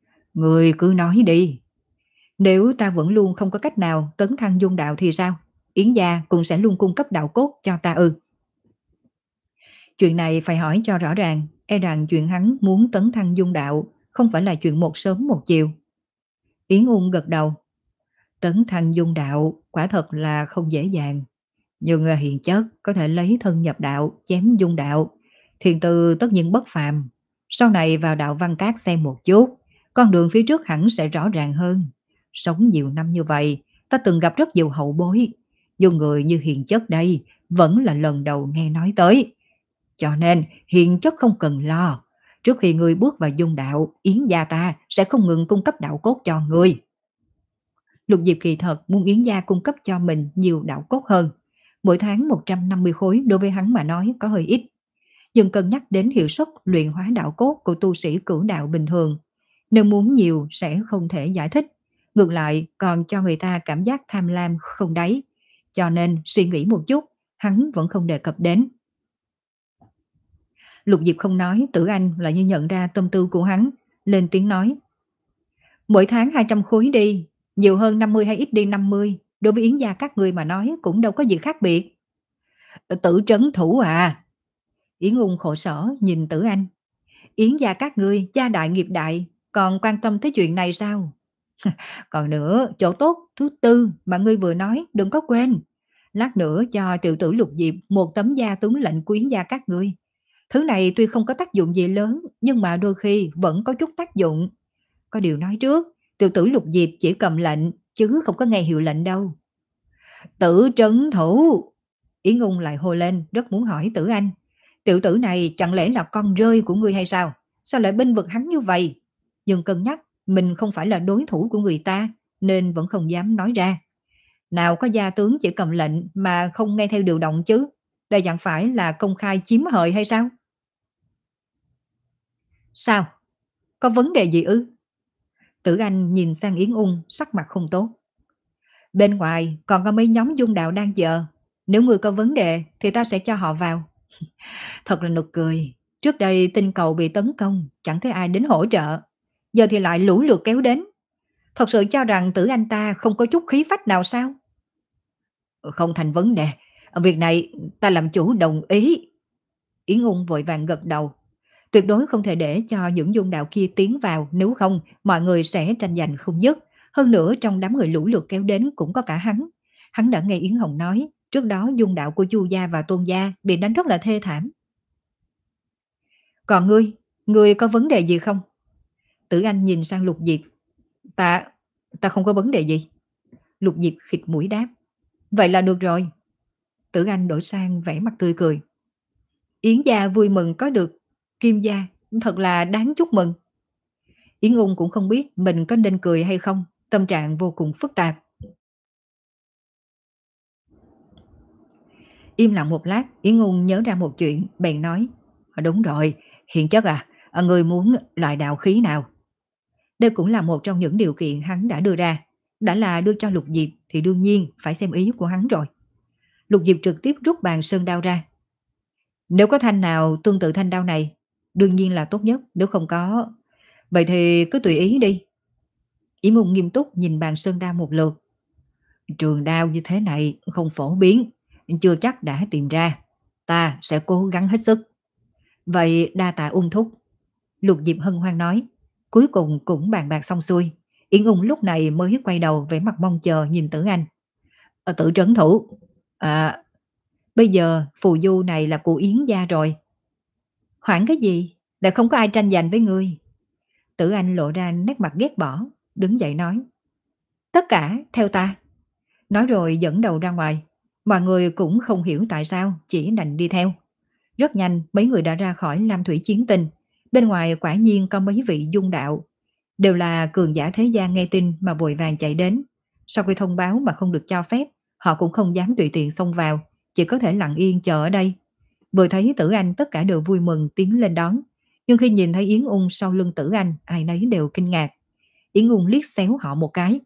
Người cứ nói đi. Nếu ta vẫn luôn không có cách nào tấn thăng dung đạo thì sao? Yến gia cũng sẽ luôn cung cấp đạo cốt cho ta ư? Chuyện này phải hỏi cho rõ ràng, e rằng chuyện hắn muốn tấn thăng dung đạo, không phải là chuyện một sớm một chiều. Yến Ung gật đầu. Tấn thăng dung đạo quả thật là không dễ dàng. Nhưng à, hiền chất có thể lấy thân nhập đạo, chém dung đạo. Thiền tư tất nhiên bất phàm. Sau này vào đạo Văn Cát xem một chút, con đường phía trước hẳn sẽ rõ ràng hơn. Sống nhiều năm như vậy, ta từng gặp rất nhiều hậu bối. Nhưng người như hiền chất đây vẫn là lần đầu nghe nói tới. Cho nên hiền chất không cần lo. Trước khi người bước vào dung đạo, Yến gia ta sẽ không ngừng cung cấp đạo cốt cho người. Lục Diệp kỳ thật muốn Yến gia cung cấp cho mình nhiều đạo cốt hơn. Mỗi tháng một trăm năm mươi khối đối với hắn mà nói có hơi ít. Nhưng cân nhắc đến hiệu suất luyện hóa đạo cốt của tu sĩ cửu đạo bình thường. Nếu muốn nhiều sẽ không thể giải thích. Ngược lại còn cho người ta cảm giác tham lam không đáy. Cho nên suy nghĩ một chút, hắn vẫn không đề cập đến. Lục Diệp không nói, Tử Anh lại như nhận ra tâm tư của hắn, lên tiếng nói. Mỗi tháng hai trăm khối đi, nhiều hơn năm mươi hay ít đi năm mươi, đối với Yến gia các người mà nói cũng đâu có gì khác biệt. Tử trấn thủ à? Yến Ung khổ sở nhìn Tử Anh. Yến gia các ngươi gia đại nghiệp đại, còn quan tâm tới chuyện này sao? Còn nữa, chỗ tốt thứ tư mà ngươi vừa nói đừng có quên. Lát nữa cho tiểu tử Lục Diệp một tấm gia tướng lệnh của Yến gia các ngươi. Thứ này tuy không có tác dụng gì lớn, nhưng mà đôi khi vẫn có chút tác dụng. Có điều nói trước, tiểu tử Lục Diệp chỉ cầm lệnh, chứ không có nghe hiệu lệnh đâu. Tử trấn thủ! Yến Ung lại hô lên, rất muốn hỏi Tử Anh. Tiểu tử này chẳng lẽ là con rơi của ngươi hay sao? Sao lại bênh vực hắn như vậy? Nhưng cân nhắc, mình không phải là đối thủ của người ta, nên vẫn không dám nói ra. Nào có gia tướng chỉ cầm lệnh mà không nghe theo điều động chứ? Đây chẳng phải là công khai chiếm hời hay sao? Sao? Có vấn đề gì ư? Tử Anh nhìn sang Yến Ung, sắc mặt không tốt. Bên ngoài còn có mấy nhóm dung đạo đang chờ. Nếu người có vấn đề thì ta sẽ cho họ vào. Thật là nực cười. Trước đây tinh cầu bị tấn công, chẳng thấy ai đến hỗ trợ. Giờ thì lại lũ lượt kéo đến. Thật sự cho rằng Tử Anh ta không có chút khí phách nào sao? Không thành vấn đề. Việc này ta làm chủ đồng ý. Yến Ung vội vàng gật đầu. Tuyệt đối không thể để cho những dung đạo kia tiến vào, nếu không mọi người sẽ tranh giành không dứt. Hơn nữa trong đám người lũ lượt kéo đến cũng có cả hắn. Hắn đã nghe Yến Hồng nói, trước đó dung đạo của Chu gia và Tôn gia bị đánh rất là thê thảm. Còn ngươi, ngươi có vấn đề gì không? Tử Anh nhìn sang Lục Diệp. Ta, ta không có vấn đề gì. Lục Diệp khịt mũi đáp. Vậy là được rồi. Tử Anh đổi sang vẻ mặt tươi cười. Yến gia vui mừng có được Kim gia, thật là đáng chúc mừng. Yến Ung cũng không biết mình có nên cười hay không, tâm trạng vô cùng phức tạp. Im lặng một lát, Yến Ung nhớ ra một chuyện, bèn nói. Đúng rồi, hiện chất à, người muốn loại đạo khí nào? Đây cũng là một trong những điều kiện hắn đã đưa ra. Đã là đưa cho Lục Diệp thì đương nhiên phải xem ý của hắn rồi. Lục Diệp trực tiếp rút bàn sơn đao ra. Nếu có thanh nào tương tự thanh đao này, đương nhiên là tốt nhất, nếu không có, vậy thì cứ tùy ý đi. Yến Ung nghiêm túc nhìn bàn sơn đao một lượt. Trường đao như thế này không phổ biến, chưa chắc đã tìm ra. Ta sẽ cố gắng hết sức. Vậy đa tạ Ung thúc. Lục Diệp hân hoan nói. Cuối cùng cũng bàn bạc xong xuôi. Yến Ung lúc này mới quay đầu vẻ mặt mong chờ nhìn Tử Anh. Ờ, Tử trấn thủ. À, bây giờ phù du này là của Yến gia rồi. Hoảng cái gì? Lại không có ai tranh giành với ngươi. Tử Anh lộ ra nét mặt ghét bỏ, đứng dậy nói. Tất cả theo ta. Nói rồi dẫn đầu ra ngoài. Mọi người cũng không hiểu tại sao, chỉ đành đi theo. Rất nhanh mấy người đã ra khỏi Lam Thủy Chiến Tinh. Bên ngoài quả nhiên có mấy vị dung đạo. Đều là cường giả thế gian nghe tin mà vội vàng chạy đến. Sau khi thông báo mà không được cho phép, họ cũng không dám tùy tiện xông vào, chỉ có thể lặng yên chờ ở đây. Vừa thấy Tử Anh tất cả đều vui mừng tiến lên đón. Nhưng khi nhìn thấy Yến Ung sau lưng Tử Anh, ai nấy đều kinh ngạc. Yến Ung liếc xéo họ một cái.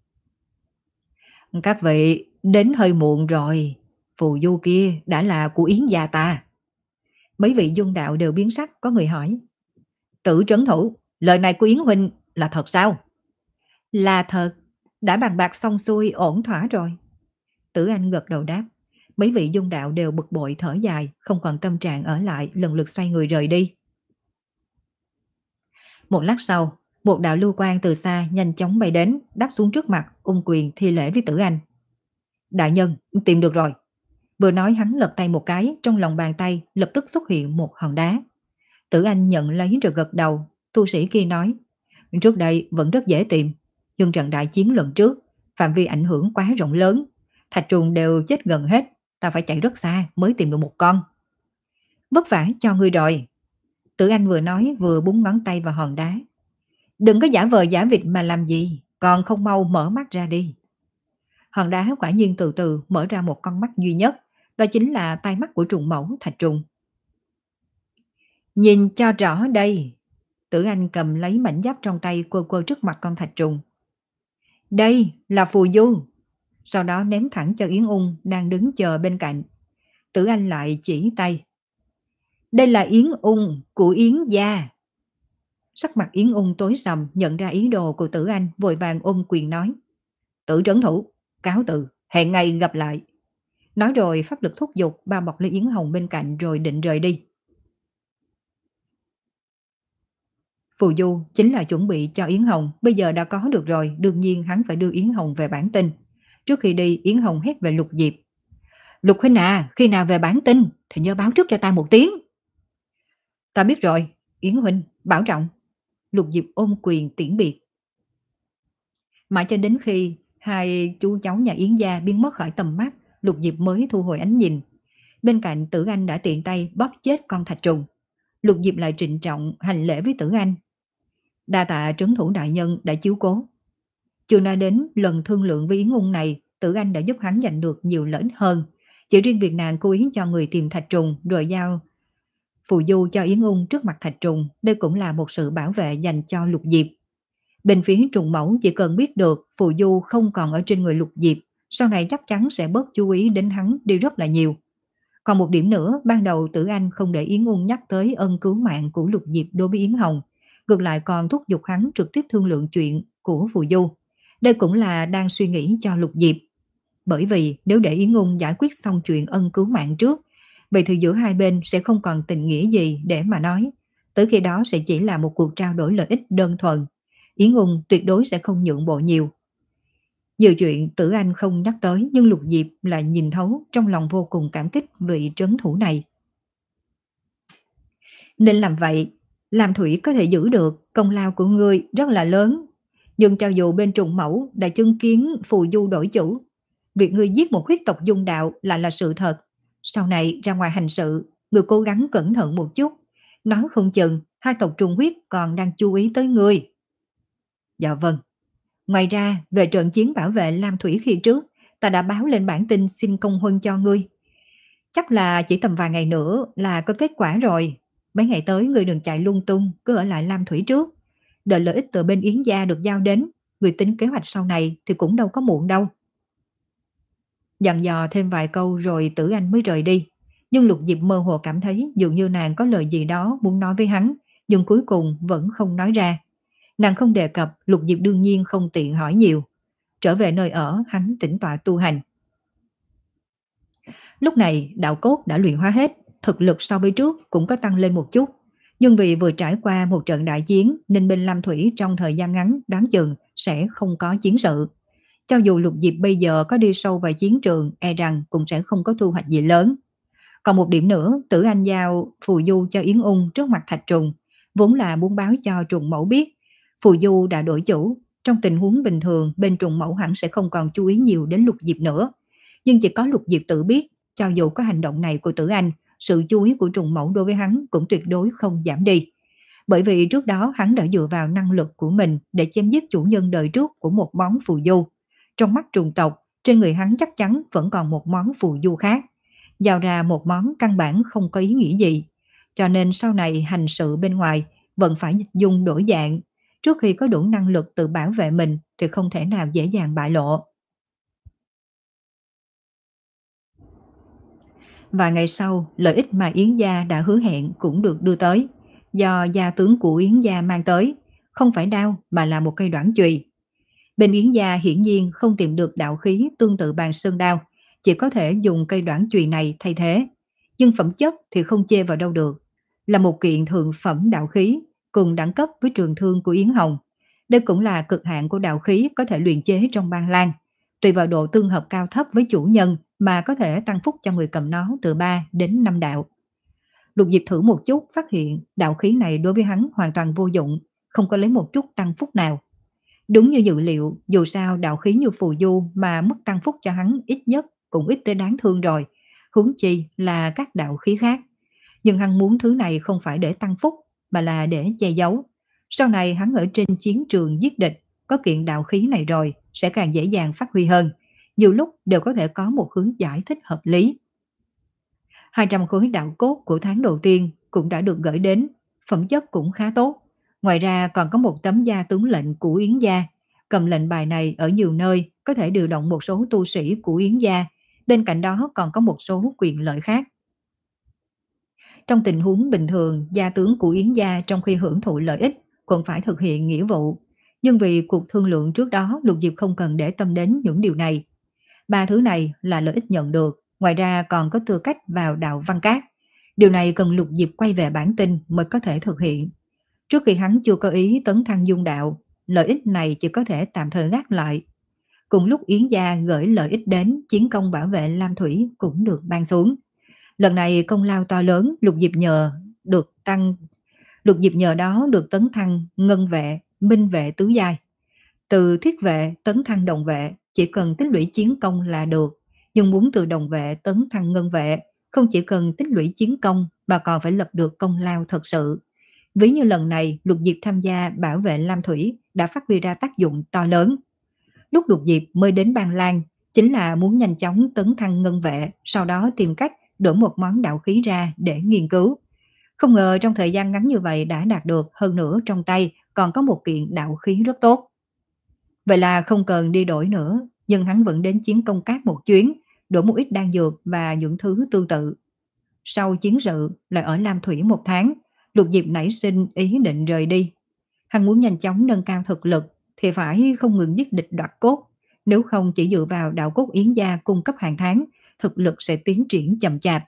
Các vị đến hơi muộn rồi. Phù du kia đã là của Yến gia ta. Mấy vị dung đạo đều biến sắc, có người hỏi. Tử trấn thủ, lời này của Yến huynh là thật sao? Là thật, đã bàn bạc xong xuôi ổn thỏa rồi. Tử Anh gật đầu đáp. Mấy vị dung đạo đều bực bội thở dài, không còn tâm trạng ở lại, lần lượt xoay người rời đi. Một lát sau, một đạo lưu quang từ xa nhanh chóng bay đến, đáp xuống trước mặt, ung quyền thi lễ với Tử Anh. Đại nhân, tìm được rồi. Vừa nói hắn lật tay một cái, trong lòng bàn tay lập tức xuất hiện một hòn đá. Tử Anh nhận lấy rồi gật đầu, tu sĩ kia nói. Trước đây vẫn rất dễ tìm, nhưng trận đại chiến lần trước, phạm vi ảnh hưởng quá rộng lớn, thạch trùng đều chết gần hết, ta phải chạy rất xa mới tìm được một con. Vất vả cho ngươi rồi. Tử Anh vừa nói vừa búng ngón tay vào hòn đá. Đừng có giả vờ giả vịt mà làm gì, còn không mau mở mắt ra đi. Hòn đá quả nhiên từ từ mở ra một con mắt duy nhất, đó chính là tai mắt của trùng mẫu thạch trùng. Nhìn cho rõ đây. Tử Anh cầm lấy mảnh giáp trong tay quơ quơ trước mặt con thạch trùng. Đây là phù du. Sau đó ném thẳng cho Yến Ung đang đứng chờ bên cạnh. Tử Anh lại chỉ tay. Đây là Yến Ung của Yến gia. Sắc mặt Yến Ung tối sầm, nhận ra ý đồ của Tử Anh, vội vàng ôm quyền nói. Tử trấn thủ, cáo từ, hẹn ngày gặp lại. Nói rồi pháp lực thúc giục bao bọc lấy Yến Hồng bên cạnh rồi định rời đi. Phù du chính là chuẩn bị cho Yến Hồng, bây giờ đã có được rồi, đương nhiên hắn phải đưa Yến Hồng về bản tin. Trước khi đi, Yến Hồng hét về Lục Diệp. Lục huynh à, khi nào về bản tin thì nhớ báo trước cho ta một tiếng. Ta biết rồi, Yến huynh, bảo trọng. Lục Diệp ôm quyền tiễn biệt. Mãi cho đến khi hai chú cháu nhà Yến gia biến mất khỏi tầm mắt, Lục Diệp mới thu hồi ánh nhìn. Bên cạnh Tử Anh đã tiện tay bóp chết con thạch trùng. Lục Diệp lại trịnh trọng hành lễ với Tử Anh. Đa tạ trấn thủ đại nhân đã chiếu cố. Chưa nói đến lần thương lượng với Yến Ung này, Tử Anh đã giúp hắn giành được nhiều lợi ích hơn. Chỉ riêng việc nàng cố ý cho người tìm thạch trùng rồi giao phù du cho Yến Ung trước mặt thạch trùng, đây cũng là một sự bảo vệ dành cho Lục Diệp. Bên phía trùng mẫu chỉ cần biết được phù du không còn ở trên người Lục Diệp, sau này chắc chắn sẽ bớt chú ý đến hắn đi rất là nhiều. Còn một điểm nữa, ban đầu Tử Anh không để Yến Ung nhắc tới ân cứu mạng của Lục Diệp đối với Yến Hồng, ngược lại còn thúc giục hắn trực tiếp thương lượng chuyện của phù du. Đây cũng là đang suy nghĩ cho Lục Diệp. Bởi vì nếu để Yến Ung giải quyết xong chuyện ân cứu mạng trước, vậy thì giữa hai bên sẽ không còn tình nghĩa gì để mà nói. Tới khi đó sẽ chỉ là một cuộc trao đổi lợi ích đơn thuần. Yến Ung tuyệt đối sẽ không nhượng bộ nhiều. Nhiều chuyện Tử Anh không nhắc tới, nhưng Lục Diệp lại nhìn thấu, trong lòng vô cùng cảm kích vị trấn thủ này. Nên làm vậy, làm thủy có thể giữ được, công lao của ngươi rất là lớn. Nhưng cho dù bên trùng mẫu đã chứng kiến phù du đổi chủ, việc ngươi giết một huyết tộc dung đạo lại là sự thật. Sau này ra ngoài hành sự, ngươi cố gắng cẩn thận một chút. Nói không chừng, hai tộc trùng huyết còn đang chú ý tới ngươi. Dạ vâng. Ngoài ra, về trận chiến bảo vệ Lam Thủy khi trước, ta đã báo lên bản tin xin công huân cho ngươi. Chắc là chỉ tầm vài ngày nữa là có kết quả rồi. Mấy ngày tới ngươi đừng chạy lung tung, cứ ở lại Lam Thủy trước. Đợi lợi ích từ bên Yến gia được giao đến, ngươi tính kế hoạch sau này thì cũng đâu có muộn đâu. Dặn dò thêm vài câu rồi Tử Anh mới rời đi. Nhưng Lục Diệp mơ hồ cảm thấy dường như nàng có lời gì đó muốn nói với hắn, nhưng cuối cùng vẫn không nói ra. Nàng không đề cập, Lục Diệp đương nhiên không tiện hỏi nhiều. Trở về nơi ở, hắn tĩnh tọa tu hành. Lúc này đạo cốt đã luyện hóa hết, thực lực so với trước cũng có tăng lên một chút. Nhưng vì vừa trải qua một trận đại chiến nên bên Lam Thủy trong thời gian ngắn đoán chừng sẽ không có chiến sự. Cho dù Lục Diệp bây giờ có đi sâu vào chiến trường, e rằng cũng sẽ không có thu hoạch gì lớn. Còn một điểm nữa, Tử Anh giao phù du cho Yến Ung trước mặt thạch trùng, vốn là muốn báo cho trùng mẫu biết phù du đã đổi chủ. Trong tình huống bình thường, bên trùng mẫu hẳn sẽ không còn chú ý nhiều đến Lục Diệp nữa. Nhưng chỉ có Lục Diệp tự biết, cho dù có hành động này của Tử Anh, sự chú ý của trùng mẫu đối với hắn cũng tuyệt đối không giảm đi. Bởi vì trước đó hắn đã dựa vào năng lực của mình để chém giết chủ nhân đời trước của một món phù du. Trong mắt trùng tộc, trên người hắn chắc chắn vẫn còn một món phù du khác. Giao ra một món căn bản không có ý nghĩa gì. Cho nên sau này hành sự bên ngoài vẫn phải dịch dung đổi dạng. Trước khi có đủ năng lực tự bảo vệ mình thì không thể nào dễ dàng bại lộ. Vài ngày sau, lợi ích mà Yến gia đã hứa hẹn cũng được đưa tới. Do gia tướng của Yến gia mang tới, không phải đao mà là một cây đoản chùy. Bên Yến gia hiển nhiên không tìm được đạo khí tương tự bàn sơn đao, chỉ có thể dùng cây đoản chùy này thay thế. Nhưng phẩm chất thì không chê vào đâu được, là một kiện thượng phẩm đạo khí, cùng đẳng cấp với trường thương của Yến Hồng. Đây cũng là cực hạn của đạo khí có thể luyện chế trong Ban Lan. Tùy vào độ tương hợp cao thấp với chủ nhân mà có thể tăng phúc cho người cầm nó từ ba đến năm đạo. Lục Diệp thử một chút, phát hiện đạo khí này đối với hắn hoàn toàn vô dụng, không có lấy một chút tăng phúc nào. Đúng như dự liệu, dù sao đạo khí như phù du mà mất tăng phúc cho hắn ít nhất cũng ít tới đáng thương rồi, huống chi là các đạo khí khác. Nhưng hắn muốn thứ này không phải để tăng phúc, mà là để che giấu. Sau này hắn ở trên chiến trường giết địch, có kiện đạo khí này rồi, sẽ càng dễ dàng phát huy hơn. Nhiều lúc đều có thể có một hướng giải thích hợp lý. hai trăm khối đạo cốt của tháng đầu tiên cũng đã được gửi đến, phẩm chất cũng khá tốt. Ngoài ra còn có một tấm gia tướng lệnh của Yến gia. Cầm lệnh bài này ở nhiều nơi có thể điều động một số tu sĩ của Yến gia. Bên cạnh đó còn có một số quyền lợi khác. Trong tình huống bình thường, gia tướng của Yến gia trong khi hưởng thụ lợi ích cũng phải thực hiện nghĩa vụ. Nhưng vì cuộc thương lượng trước đó, Lục Diệp không cần để tâm đến những điều này. Ba thứ này là lợi ích nhận được, ngoài ra còn có tư cách vào đạo văn cát. Điều này cần Lục Diệp quay về bản tinh mới có thể thực hiện. Trước khi hắn chưa có ý tấn thăng dung đạo, lợi ích này chỉ có thể tạm thời gác lại. Cùng lúc Yến gia gửi lợi ích đến, chiến công bảo vệ Lam Thủy cũng được ban xuống. Lần này công lao to lớn, Lục Diệp nhờ được tăng Lục Diệp nhờ đó được tấn thăng ngân vệ, minh vệ tứ giai. Từ thiết vệ tấn thăng đồng vệ, chỉ cần tích lũy chiến công là được. Nhưng muốn từ đồng vệ tấn thăng ngân vệ, không chỉ cần tích lũy chiến công mà còn phải lập được công lao thật sự. Ví như lần này, Lục Diệp tham gia bảo vệ Lam Thủy đã phát huy ra tác dụng to lớn. Lúc Lục Diệp mới đến Ban Lan, chính là muốn nhanh chóng tấn thăng ngân vệ, sau đó tìm cách đổi một món đạo khí ra để nghiên cứu. Không ngờ trong thời gian ngắn như vậy đã đạt được, hơn nữa trong tay còn có một kiện đạo khí rất tốt. Vậy là không cần đi đổi nữa, nhưng hắn vẫn đến chiến công cát một chuyến, đổi một ít đan dược và những thứ tương tự. Sau chiến sự lại ở Lam Thủy một tháng, Lục Diệp nảy sinh ý định rời đi. Hắn muốn nhanh chóng nâng cao thực lực thì phải không ngừng giết địch đoạt cốt, nếu không chỉ dựa vào đạo cốt Yến gia cung cấp hàng tháng, thực lực sẽ tiến triển chậm chạp.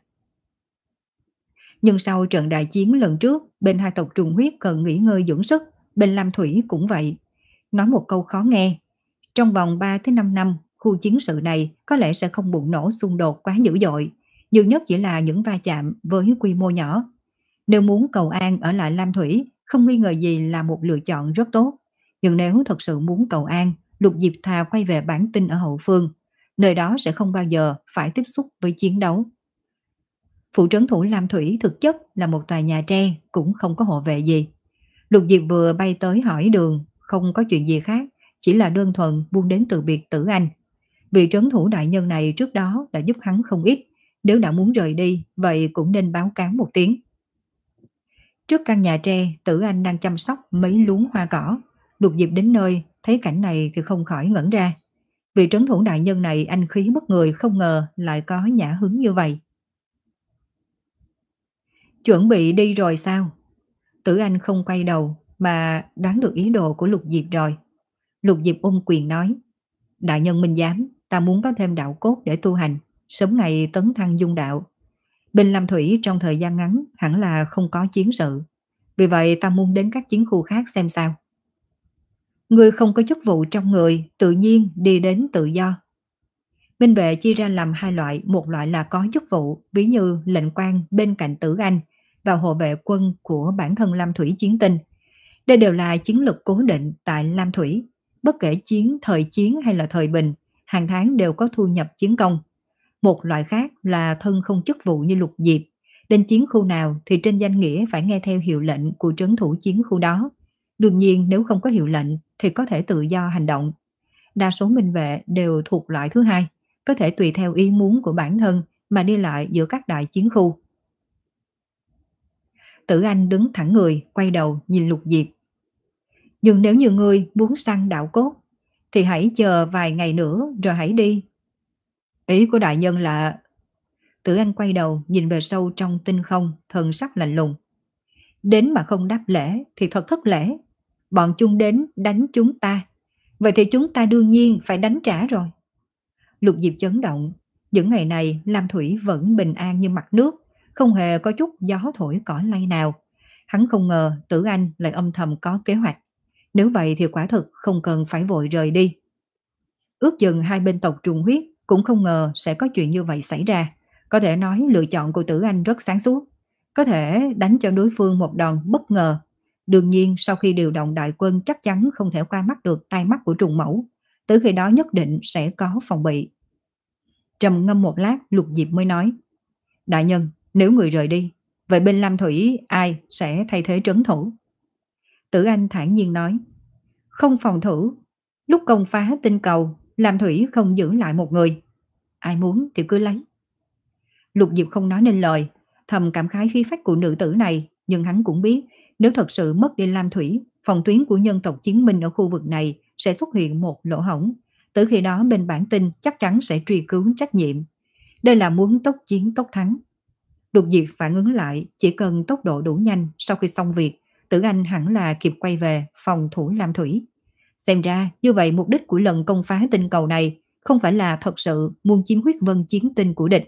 Nhưng sau trận đại chiến lần trước, bên hai tộc trùng huyết cần nghỉ ngơi dưỡng sức, bên Lam Thủy cũng vậy. Nói một câu khó nghe, trong vòng ba tới năm năm, khu chiến sự này có lẽ sẽ không bùng nổ xung đột quá dữ dội, nhiều nhất chỉ là những va chạm với quy mô nhỏ. Nếu muốn cầu an ở lại Lam Thủy, không nghi ngờ gì là một lựa chọn rất tốt. Nhưng nếu thật sự muốn cầu an, Lục Diệp thà quay về bản tinh ở hậu phương, nơi đó sẽ không bao giờ phải tiếp xúc với chiến đấu. Phủ trấn thủ Lam Thủy thực chất là một tòa nhà tre, cũng không có hộ vệ gì. Lục Diệp vừa bay tới hỏi đường, không có chuyện gì khác, chỉ là đơn thuần buông đến từ biệt Tử Anh. Vị trấn thủ đại nhân này trước đó đã giúp hắn không ít, nếu đã muốn rời đi, vậy cũng nên báo cáo một tiếng. Trước căn nhà tre, Tử Anh đang chăm sóc mấy luống hoa cỏ. Lục Diệp đến nơi, thấy cảnh này thì không khỏi ngẩn ra. Vị trấn thủ đại nhân này anh khí bất người, không ngờ lại có nhã hứng như vậy. Chuẩn bị đi rồi sao? Tử Anh không quay đầu mà đoán được ý đồ của Lục Diệp rồi. Lục Diệp ôm quyền nói, đại nhân minh giám, ta muốn có thêm đạo cốt để tu hành, sớm ngày tấn thăng dung đạo. Bên Lam Thủy trong thời gian ngắn hẳn là không có chiến sự, vì vậy ta muốn đến các chiến khu khác xem sao. Người không có chức vụ trong người, tự nhiên đi đến tự do. Binh vệ chia ra làm hai loại, một loại là có chức vụ, ví như lệnh quan bên cạnh Tử Anh và hộ vệ quân của bản thân Lam Thủy chiến tinh. Đây đều là chiến lực cố định tại Lam Thủy, bất kể chiến thời chiến hay là thời bình, hàng tháng đều có thu nhập chiến công. Một loại khác là thân không chức vụ như Lục Diệp, đến chiến khu nào thì trên danh nghĩa phải nghe theo hiệu lệnh của trấn thủ chiến khu đó. Đương nhiên nếu không có hiệu lệnh thì có thể tự do hành động. Đa số minh vệ đều thuộc loại thứ hai, có thể tùy theo ý muốn của bản thân mà đi lại giữa các đại chiến khu. Tử Anh đứng thẳng người, quay đầu nhìn Lục Diệp. Nhưng nếu như ngươi muốn săn đạo cốt, thì hãy chờ vài ngày nữa rồi hãy đi. Ý của đại nhân là... Tử Anh quay đầu nhìn về sâu trong tinh không, thần sắc lạnh lùng. Đến mà không đáp lễ thì thật thất lễ. Bọn chúng đến đánh chúng ta, vậy thì chúng ta đương nhiên phải đánh trả rồi. Lục Diệp chấn động, Những ngày này Lam Thủy vẫn bình an như mặt nước, không hề có chút gió thổi cỏ lay nào. Hắn không ngờ Tử Anh lại âm thầm có kế hoạch. Nếu vậy thì quả thực không cần phải vội rời đi. Ước chừng hai bên tộc trùng huyết cũng không ngờ sẽ có chuyện như vậy xảy ra. Có thể nói lựa chọn của Tử Anh rất sáng suốt. Có thể đánh cho đối phương một đòn bất ngờ. Đương nhiên sau khi điều động đại quân chắc chắn không thể qua mắt được tai mắt của trùng mẫu. Từ khi đó nhất định sẽ có phòng bị. Trầm ngâm một lát, Lục Diệp mới nói: Đại nhân, nếu người rời đi, vậy bên Lam Thủy ai sẽ thay thế trấn thủ? Tử Anh thản nhiên nói: Không phòng thủ. Lúc công phá tinh cầu, Lam Thủy không giữ lại một người. Ai muốn thì cứ lấy. Lục Diệp không nói nên lời, thầm cảm khái khí phách của nữ tử này, nhưng hắn cũng biết nếu thật sự mất đi Lam Thủy, phòng tuyến của nhân tộc chiến minh ở khu vực này sẽ xuất hiện một lỗ hổng. Từ khi đó bên bản tin chắc chắn sẽ truy cứu trách nhiệm. Đây là muốn tốc chiến tốc thắng. Lục Diệp phản ứng lại, chỉ cần tốc độ đủ nhanh, sau khi xong việc, Tử Anh hẳn là kịp quay về phòng thủ Lam Thủy. Xem ra như vậy mục đích của lần công phá tinh cầu này không phải là thật sự muốn chiếm huyết vân chiến tinh của địch.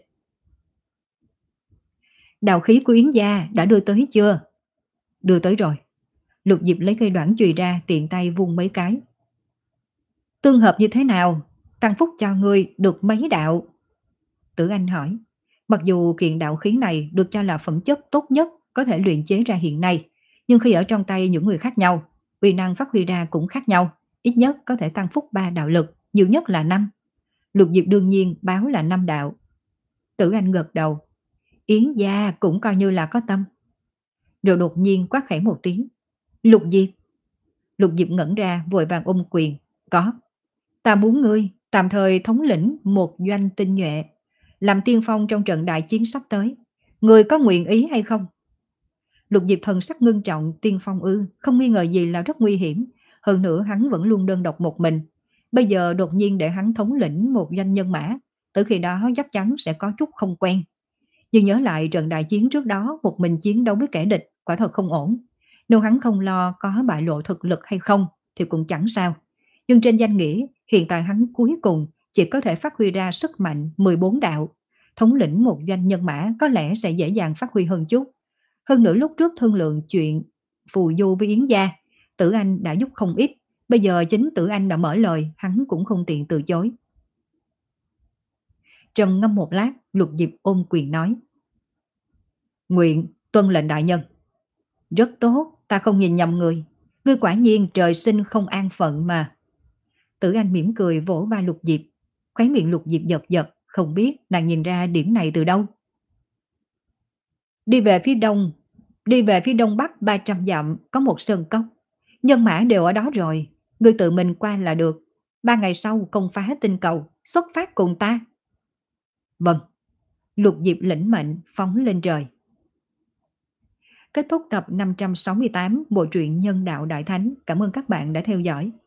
Đạo khí của Yến gia đã đưa tới chưa? Đưa tới rồi. Lục Diệp lấy cây đoản chùy ra, tiện tay vung mấy cái. Tương hợp như thế nào? Tăng phúc cho ngươi được mấy đạo? Tử Anh hỏi. Mặc dù kiện đạo khí này được cho là phẩm chất tốt nhất có thể luyện chế ra hiện nay, nhưng khi ở trong tay những người khác nhau, uy năng phát huy ra cũng khác nhau. Ít nhất có thể tăng phúc ba đạo lực, nhiều nhất là năm. Lục Diệp đương nhiên báo là năm đạo. Tử Anh gật đầu. Yến gia cũng coi như là có tâm. Rồi đột nhiên quát khẽ một tiếng. Lục Diệp. Lục Diệp ngẩn ra vội vàng ôm quyền. Có. Ta muốn ngươi tạm thời thống lĩnh một doanh tinh nhuệ, làm tiên phong trong trận đại chiến sắp tới. Ngươi có nguyện ý hay không? Lục Diệp thần sắc ngưng trọng. Tiên phong ư? Không nghi ngờ gì là rất nguy hiểm. Hơn nữa hắn vẫn luôn đơn độc một mình. Bây giờ đột nhiên để hắn thống lĩnh một doanh nhân mã, từ khi đó chắc chắn sẽ có chút không quen. Nhưng nhớ lại trận đại chiến trước đó một mình chiến đấu với kẻ địch, quả thật không ổn. Nếu hắn không lo có bại lộ thực lực hay không thì cũng chẳng sao. Nhưng trên danh nghĩa hiện tại hắn cuối cùng chỉ có thể phát huy ra sức mạnh mười bốn đạo. Thống lĩnh một doanh nhân mã có lẽ sẽ dễ dàng phát huy hơn chút. Hơn nữa lúc trước thương lượng chuyện phù du với Yến gia, Tử Anh đã giúp không ít. Bây giờ chính Tử Anh đã mở lời, hắn cũng không tiện từ chối. Trầm ngâm một lát, Lục Diệp ôm quyền nói. Nguyện tuân lệnh đại nhân. Rất tốt, ta không nhìn nhầm người. Ngươi quả nhiên trời sinh không an phận mà. Tử Anh mỉm cười vỗ vai Lục Diệp. Khóe miệng Lục Diệp giật giật, không biết nàng nhìn ra điểm này từ đâu. Đi về phía đông, đi về phía đông bắc ba trăm dặm có một sơn cốc. Nhân mã đều ở đó rồi, ngươi tự mình qua là được. Ba ngày sau công phá tinh cầu, xuất phát cùng ta. Vâng. Lục Diệp lĩnh mệnh phóng lên trời. Kết thúc tập năm trăm sáu mươi tám bộ truyện Nhân đạo Đại Thánh. Cảm ơn các bạn đã theo dõi.